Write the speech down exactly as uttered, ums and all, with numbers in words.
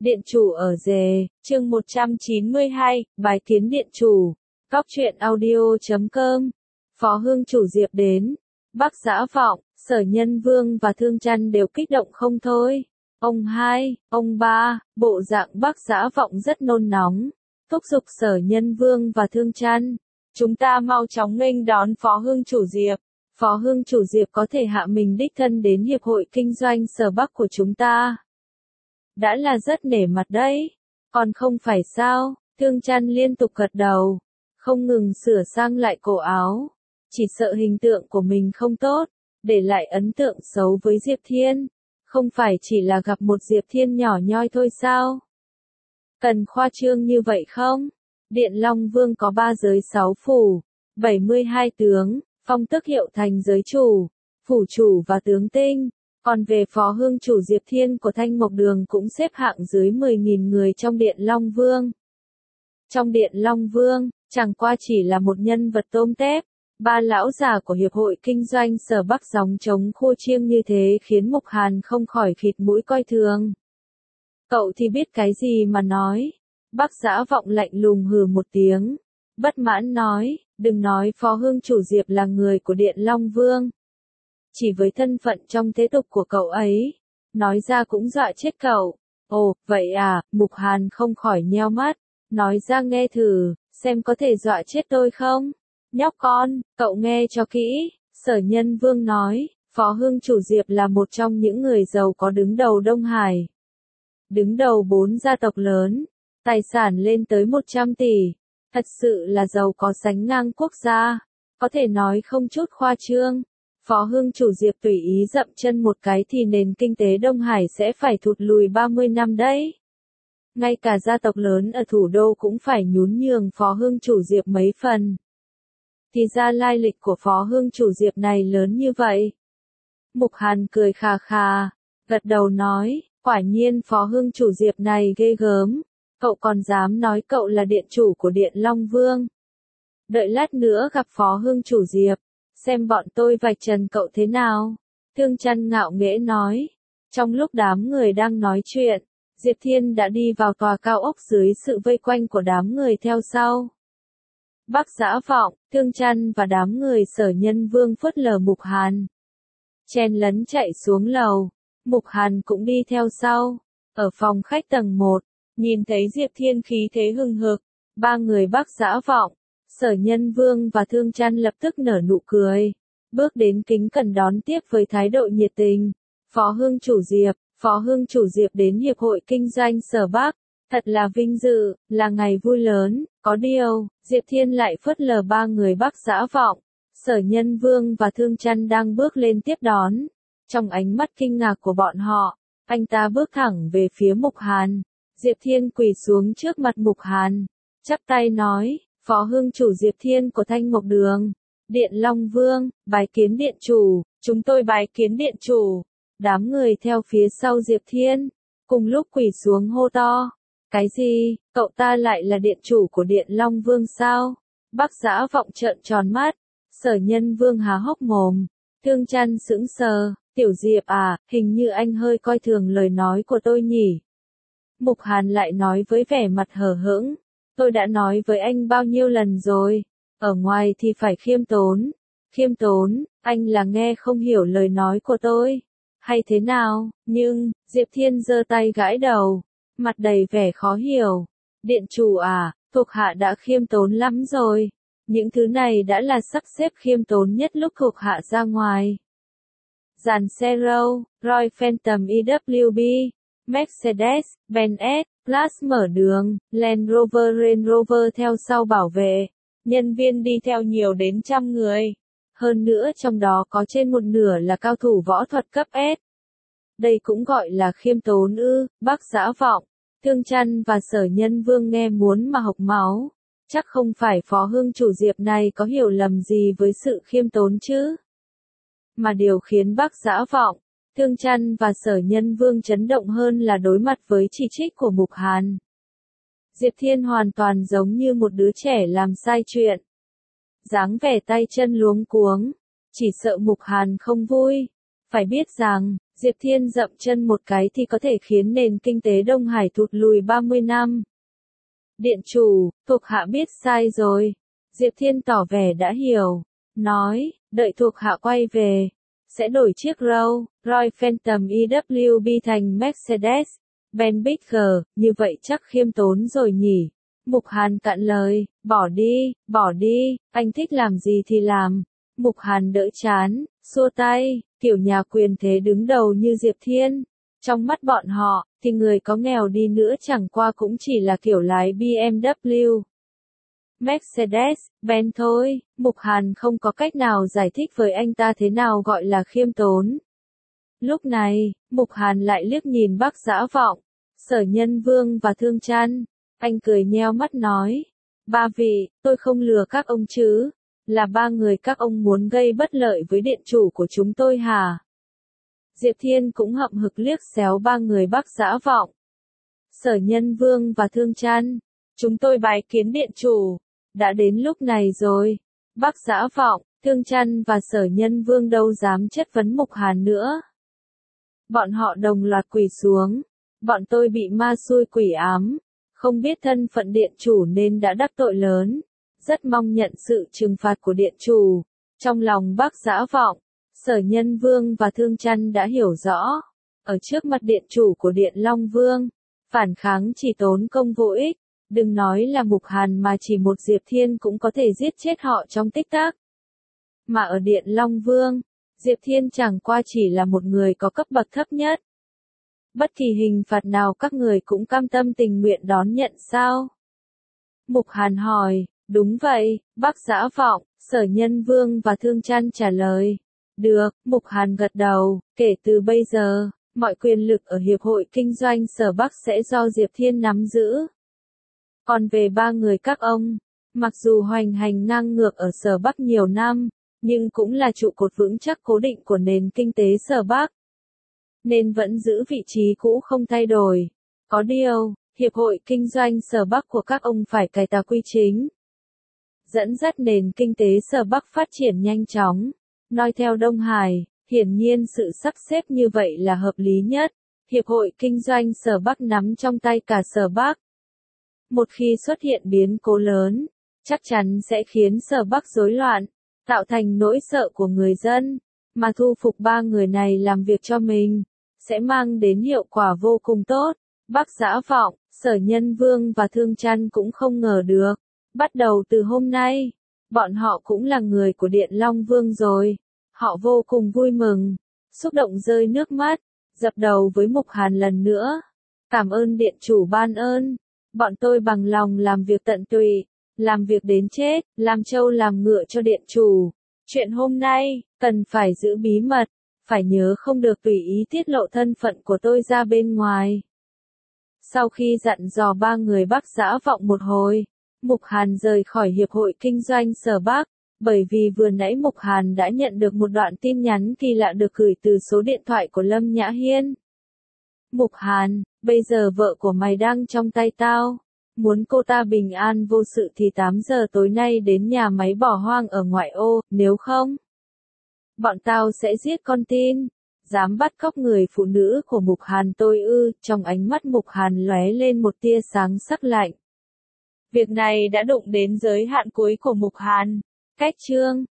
Điện chủ ở rề, chương một trăm chín mươi hai, bài kiến điện chủ. Góc truyện audio chấm com. Phó Hương chủ Diệp đến. Bắc Dã Vọng, Sở Nhân Vương và Thương Chăn đều kích động không thôi. Ông hai, ông ba, bộ dạng Bắc Dã Vọng rất nôn nóng. Thúc giục Sở Nhân Vương và Thương Chăn. Chúng ta mau chóng nghênh đón Phó Hương chủ Diệp. Phó Hương chủ Diệp có thể hạ mình đích thân đến Hiệp hội Kinh doanh Sở Bắc của chúng ta. Đã là rất nể mặt đấy. Còn không phải sao? Thương Chăn liên tục gật đầu. Không ngừng sửa sang lại cổ áo. Chỉ sợ hình tượng của mình không tốt. Để lại ấn tượng xấu với Diệp Thiên. Không phải chỉ là gặp một Diệp Thiên nhỏ nhoi thôi sao? Cần khoa trương như vậy không? Điện Long Vương có ba giới sáu phủ. bảy mươi hai tướng. Phong tước hiệu thành giới chủ. Phủ chủ và tướng tinh. Còn về Phó Hương chủ Diệp Thiên của Thanh Mộc Đường cũng xếp hạng dưới mười nghìn người trong Điện Long Vương. Trong Điện Long Vương, chẳng qua chỉ là một nhân vật tôm tép. Ba lão già của Hiệp hội Kinh doanh Sở Bắc gióng trống khua chiêng như thế khiến Mục Hàn không khỏi khịt mũi coi thường. Cậu thì biết cái gì mà nói. Bắc Dã Vọng lạnh lùng hừ một tiếng. Bất mãn nói, đừng nói Phó Hương chủ Diệp là người của Điện Long Vương. Chỉ với thân phận trong thế tục của cậu ấy, nói ra cũng dọa chết cậu. Ồ, vậy à, Mục Hàn không khỏi nheo mắt, nói ra nghe thử, xem có thể dọa chết tôi không? Nhóc con, cậu nghe cho kỹ, Sở Nhân Vương nói, Phó Hương chủ Diệp là một trong những người giàu có đứng đầu Đông Hải. Đứng đầu bốn gia tộc lớn, tài sản lên tới một trăm tỷ, thật sự là giàu có sánh ngang quốc gia, có thể nói không chút khoa trương. Phó Hương chủ Diệp tùy ý dậm chân một cái thì nền kinh tế Đông Hải sẽ phải thụt lùi ba mươi năm đấy. Ngay cả gia tộc lớn ở thủ đô cũng phải nhún nhường Phó Hương chủ Diệp mấy phần. Thì ra lai lịch của Phó Hương chủ Diệp này lớn như vậy. Mục Hàn cười khà khà, gật đầu nói, quả nhiên Phó Hương chủ Diệp này ghê gớm, cậu còn dám nói cậu là điện chủ của Điện Long Vương. Đợi lát nữa gặp Phó Hương chủ Diệp. Xem bọn tôi vạch trần cậu thế nào. Thương Chăn ngạo nghễ nói. Trong lúc đám người đang nói chuyện, Diệp Thiên đã đi vào tòa cao ốc dưới sự vây quanh của đám người theo sau. Bắc Dã Vọng, Thương Chăn và đám người Sở Nhân Vương phớt lờ Mục Hàn. Chen lấn chạy xuống lầu. Mục Hàn cũng đi theo sau. Ở phòng khách tầng một, nhìn thấy Diệp Thiên khí thế hừng hực. Ba người Bắc Dã Vọng, Sở Nhân Vương và Thương Chăn lập tức nở nụ cười, bước đến kính cẩn đón tiếp với thái độ nhiệt tình. Phó Hương chủ Diệp, Phó Hương chủ Diệp đến Hiệp hội Kinh doanh Sở Bắc, thật là vinh dự, là ngày vui lớn. Có điều, Diệp Thiên lại phớt lờ ba người Bắc Dã Vọng, Sở Nhân Vương và Thương Chăn đang bước lên tiếp đón. Trong ánh mắt kinh ngạc của bọn họ, anh ta bước thẳng về phía Mục Hàn. Diệp Thiên quỳ xuống trước mặt Mục Hàn, chắp tay nói, Phó Hương chủ Diệp Thiên của Thanh Mộc Đường, Điện Long Vương, bái kiến điện chủ, chúng tôi bái kiến điện chủ. Đám người theo phía sau Diệp Thiên, cùng lúc quỳ xuống hô to. Cái gì, cậu ta lại là điện chủ của Điện Long Vương sao? Bắc Dã Vọng trợn tròn mắt, Sở Nhân Vương há hốc mồm, Thương Chăn sững sờ, tiểu Diệp à, hình như anh hơi coi thường lời nói của tôi nhỉ. Mục Hàn lại nói với vẻ mặt hờ hững. Tôi đã nói với anh bao nhiêu lần rồi, ở ngoài thì phải khiêm tốn. Khiêm tốn, anh là nghe không hiểu lời nói của tôi, hay thế nào? Nhưng, Diệp Thiên giơ tay gãi đầu, mặt đầy vẻ khó hiểu. Điện chủ à, thuộc hạ đã khiêm tốn lắm rồi. Những thứ này đã là sắp xếp khiêm tốn nhất lúc thuộc hạ ra ngoài. Dàn xe Rolls Royce Phantom e vê bê, Mercedes, Benz S, Plus mở đường, Land Rover Range Rover theo sau bảo vệ. Nhân viên đi theo nhiều đến trăm người. Hơn nữa trong đó có trên một nửa là cao thủ võ thuật cấp S. Đây cũng gọi là khiêm tốn ư? Bắc Dã Vọng, Thương Chăn và Sở Nhân Vương nghe muốn mà hộc máu. Chắc không phải Phó Hương chủ Diệp này có hiểu lầm gì với sự khiêm tốn chứ? Mà điều khiến Bắc Dã Vọng, Thương Chăn và Sở Nhân Vương chấn động hơn là đối mặt với chỉ trích của Mục Hàn. Diệp Thiên hoàn toàn giống như một đứa trẻ làm sai chuyện. Dáng vẻ tay chân luống cuống, chỉ sợ Mục Hàn không vui. Phải biết rằng, Diệp Thiên dậm chân một cái thì có thể khiến nền kinh tế Đông Hải thụt lùi ba mươi năm. Điện chủ, thuộc hạ biết sai rồi. Diệp Thiên tỏ vẻ đã hiểu. Nói, đợi thuộc hạ quay về. Sẽ đổi chiếc Rolls Royce Phantom e vê bê thành Mercedes-Benz Bigger, như vậy chắc khiêm tốn rồi nhỉ. Mục Hàn cạn lời, bỏ đi, bỏ đi, anh thích làm gì thì làm. Mục Hàn đỡ chán, xua tay, kiểu nhà quyền thế đứng đầu như Diệp Thiên. Trong mắt bọn họ, thì người có nghèo đi nữa chẳng qua cũng chỉ là kiểu lái bê em vê, Mercedes, Benz thôi. Mục Hàn không có cách nào giải thích với anh ta thế nào gọi là khiêm tốn. Lúc này, Mục Hàn lại liếc nhìn Bắc Dã Vọng, Sở Nhân Vương và Thương Trăn. Anh cười nheo mắt nói, ba vị, tôi không lừa các ông chứ, là ba người các ông muốn gây bất lợi với điện chủ của chúng tôi hả? Diệp Thiên cũng hậm hực liếc xéo ba người Bắc Dã Vọng, Sở Nhân Vương và Thương Trăn. Chúng tôi bái kiến điện chủ, đã đến lúc này rồi. Bắc Dã Vọng, Thương Trăn và Sở Nhân Vương đâu dám chất vấn Mục Hàn nữa. Bọn họ đồng loạt quỳ xuống, bọn tôi bị ma xui quỷ ám, không biết thân phận điện chủ nên đã đắc tội lớn, rất mong nhận sự trừng phạt của điện chủ. Trong lòng Bắc Dã Vọng, Sở Nhân Vương và Thương Trăn đã hiểu rõ, ở trước mặt điện chủ của Điện Long Vương, phản kháng chỉ tốn công vô ích, đừng nói là Mục Hàn mà chỉ một Diệp Thiên cũng có thể giết chết họ trong tích tắc. Mà ở Điện Long Vương, Diệp Thiên chẳng qua chỉ là một người có cấp bậc thấp nhất. Bất kỳ hình phạt nào các người cũng cam tâm tình nguyện đón nhận sao? Mục Hàn hỏi, đúng vậy, Bắc Dã Vọng, Sở Nhân Vương và Thương Trăn trả lời. Được, Mục Hàn gật đầu, kể từ bây giờ, mọi quyền lực ở Hiệp hội Kinh doanh Sở Bắc sẽ do Diệp Thiên nắm giữ. Còn về ba người các ông, mặc dù hoành hành ngang ngược ở Sở Bắc nhiều năm, nhưng cũng là trụ cột vững chắc cố định của nền kinh tế Sở Bắc, nên vẫn giữ vị trí cũ không thay đổi. Có điều, Hiệp hội Kinh doanh Sở Bắc của các ông phải cải tạo quy chính, dẫn dắt nền kinh tế Sở Bắc phát triển nhanh chóng, noi theo Đông Hải. Hiển nhiên sự sắp xếp như vậy là hợp lý nhất. Hiệp hội Kinh doanh Sở Bắc nắm trong tay cả Sở Bắc. Một khi xuất hiện biến cố lớn, chắc chắn sẽ khiến Sở Bắc rối loạn, tạo thành nỗi sợ của người dân, mà thu phục ba người này làm việc cho mình, sẽ mang đến hiệu quả vô cùng tốt. Bắc Dã Vọng, Sở Nhân Vương và Thương Trăn cũng không ngờ được. Bắt đầu từ hôm nay, bọn họ cũng là người của Điện Long Vương rồi. Họ vô cùng vui mừng, xúc động rơi nước mắt, dập đầu với Mục Hàn lần nữa. Cảm ơn điện chủ ban ơn, bọn tôi bằng lòng làm việc tận tụy, làm việc đến chết, làm trâu làm ngựa cho điện chủ. Chuyện hôm nay, cần phải giữ bí mật, phải nhớ không được tùy ý tiết lộ thân phận của tôi ra bên ngoài. Sau khi dặn dò ba người Bắc Dã Vọng một hồi, Mục Hàn rời khỏi Hiệp hội Kinh doanh Sở Bắc, bởi vì vừa nãy Mục Hàn đã nhận được một đoạn tin nhắn kỳ lạ được gửi từ số điện thoại của Lâm Nhã Hiên. Mục Hàn, bây giờ vợ của mày đang trong tay tao. Muốn cô ta bình an vô sự thì tám giờ tối nay đến nhà máy bỏ hoang ở ngoại ô, nếu không, bọn tao sẽ giết con tin. Dám bắt cóc người phụ nữ của Mục Hàn tôi ư? Trong ánh mắt Mục Hàn lóe lên một tia sáng sắc lạnh. Việc này đã đụng đến giới hạn cuối của Mục Hàn. Cách chương